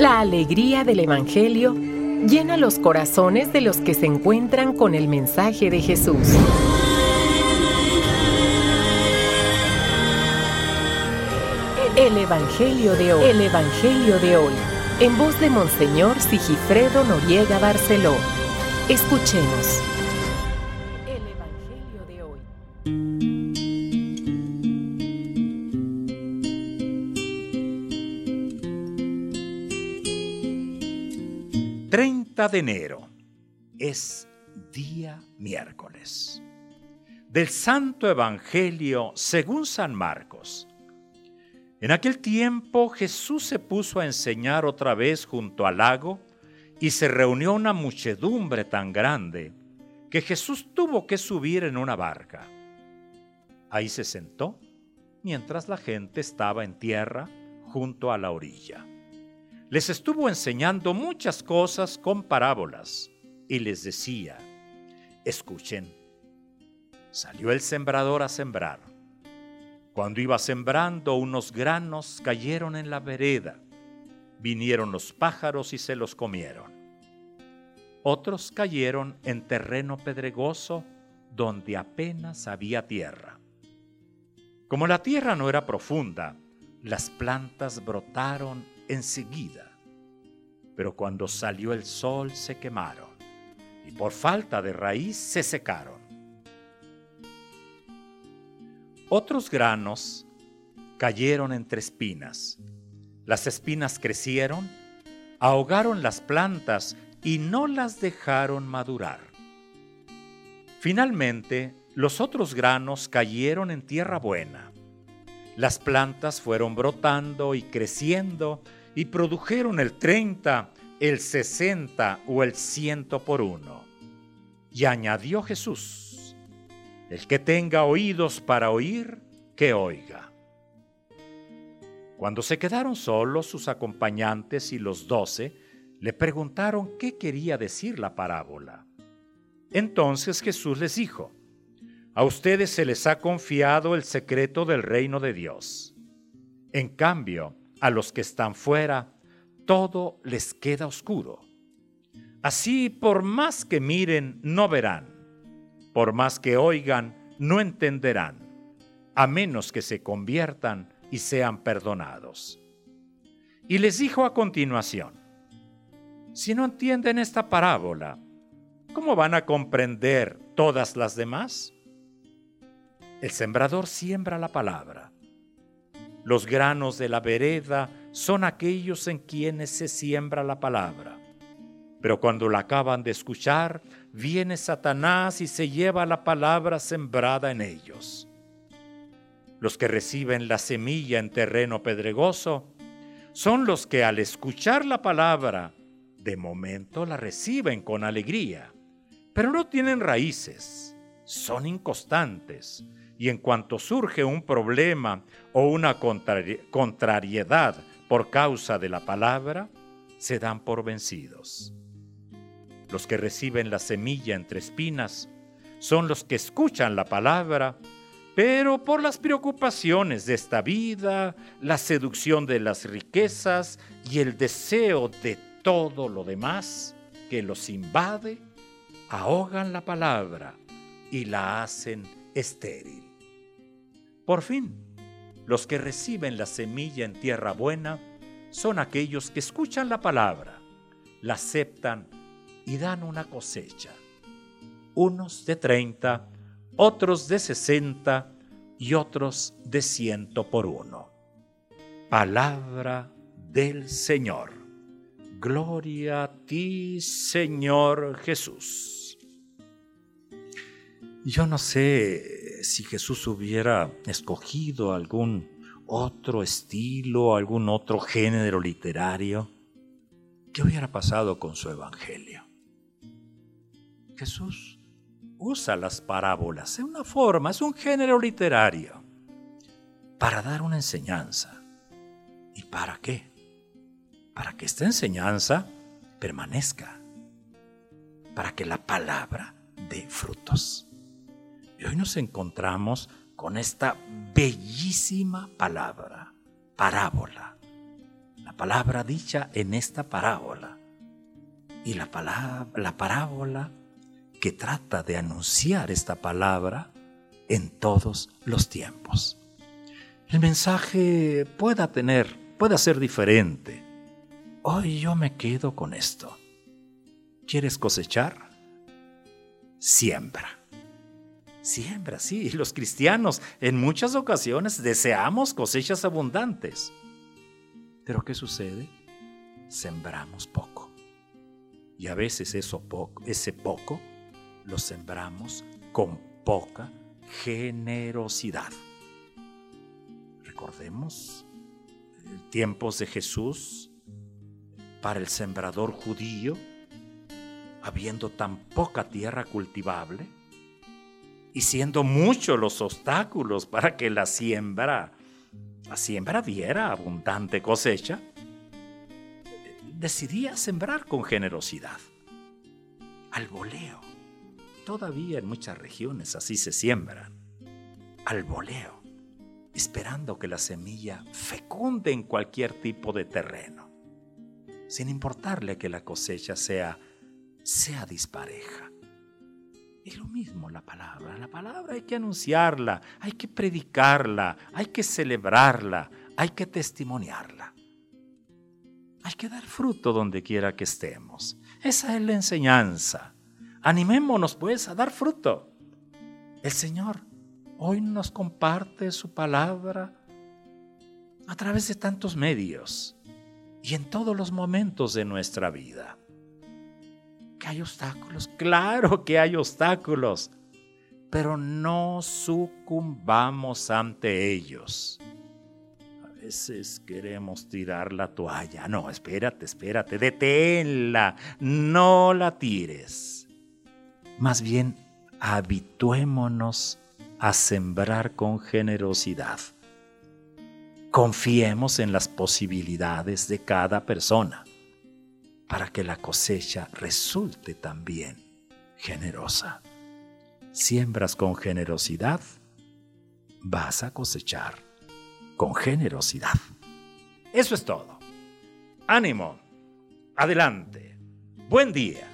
La alegría del Evangelio llena los corazones de los que se encuentran con el mensaje de Jesús. El Evangelio de hoy. El Evangelio de hoy. En voz de Monseñor Sigifredo Noriega Barceló. Escuchemos. El Evangelio de hoy. 30 de enero es día miércoles. Del Santo Evangelio según San Marcos. En aquel tiempo Jesús se puso a enseñar otra vez junto al lago y se reunió una muchedumbre tan grande que Jesús tuvo que subir en una barca. Ahí se sentó mientras la gente estaba en tierra junto a la orilla. Les estuvo enseñando muchas cosas con parábolas y les decía: escuchen, salió el sembrador a sembrar. Cuando iba sembrando, unos granos cayeron en la vereda. Vinieron los pájaros y se los comieron. Otros cayeron en terreno pedregoso donde apenas había tierra. Como la tierra no era profunda, las plantas brotaron enseguida, pero cuando salió el sol se quemaron y por falta de raíz se secaron. Otros granos cayeron entre espinas. Las espinas crecieron, ahogaron las plantas y no las dejaron madurar. Finalmente, los otros granos cayeron en tierra buena. Las plantas fueron brotando y creciendo y produjeron el 30, el 60 o el 100 por uno. Y añadió Jesús: el que tenga oídos para oír, que oiga. Cuando se quedaron solos, sus acompañantes y los 12 le preguntaron qué quería decir la parábola. Entonces Jesús les dijo: a ustedes se les ha confiado el secreto del reino de Dios. En cambio, a los que están fuera, todo les queda oscuro. Así, por más que miren, no verán. Por más que oigan, no entenderán, a menos que se conviertan y sean perdonados. Y les dijo a continuación: si no entienden esta parábola, ¿cómo van a comprender todas las demás? El sembrador siembra la palabra. Los granos de la vereda son aquellos en quienes se siembra la palabra. Pero cuando la acaban de escuchar, viene Satanás y se lleva la palabra sembrada en ellos. Los que reciben la semilla en terreno pedregoso son los que al escuchar la palabra, de momento la reciben con alegría, pero no tienen raíces, son inconstantes. Y en cuanto surge un problema o una contrariedad por causa de la palabra, se dan por vencidos. Los que reciben la semilla entre espinas son los que escuchan la palabra, pero por las preocupaciones de esta vida, la seducción de las riquezas y el deseo de todo lo demás que los invade, ahogan la palabra y la hacen estéril. Por fin, los que reciben la semilla en tierra buena son aquellos que escuchan la palabra, la aceptan y dan una cosecha. Unos de 30, otros de 60 y otros de 100 por uno. Palabra del Señor. Gloria a ti, Señor Jesús. Yo no sé si Jesús hubiera escogido algún otro estilo, algún otro género literario, ¿qué hubiera pasado con su evangelio? Jesús usa las parábolas en una forma, es un género literario, para dar una enseñanza. ¿Y para qué? Para que esta enseñanza permanezca, para que la palabra dé frutos. Y hoy nos encontramos con esta bellísima palabra, parábola. La palabra dicha en esta parábola y la parábola que trata de anunciar esta palabra en todos los tiempos. El mensaje puede ser diferente. Hoy yo me quedo con esto. ¿Quieres cosechar? Siembra. Siembra, sí. Los cristianos en muchas ocasiones deseamos cosechas abundantes. Pero ¿qué sucede? Sembramos poco. Y a veces ese poco lo sembramos con poca generosidad. Recordemos tiempos de Jesús. Para el sembrador judío, habiendo tan poca tierra cultivable y siendo muchos los obstáculos para que la siembra diera abundante cosecha, decidía sembrar con generosidad, al voleo. Todavía en muchas regiones así se siembran, al voleo, esperando que la semilla fecunde en cualquier tipo de terreno, sin importarle que la cosecha sea dispareja. Y lo mismo la palabra hay que anunciarla, hay que predicarla, hay que celebrarla, hay que testimoniarla. Hay que dar fruto donde quiera que estemos. Esa es la enseñanza. Animémonos pues a dar fruto. El Señor hoy nos comparte su palabra a través de tantos medios y en todos los momentos de nuestra vida. ¿Que hay obstáculos? Claro que hay obstáculos, pero no sucumbamos ante ellos. A veces queremos tirar la toalla. No, espérate, deténla, no la tires. Más bien, habituémonos a sembrar con generosidad. Confiemos en las posibilidades de cada persona para que la cosecha resulte también generosa. Siembras con generosidad, vas a cosechar con generosidad. Eso es todo. Ánimo, adelante, buen día.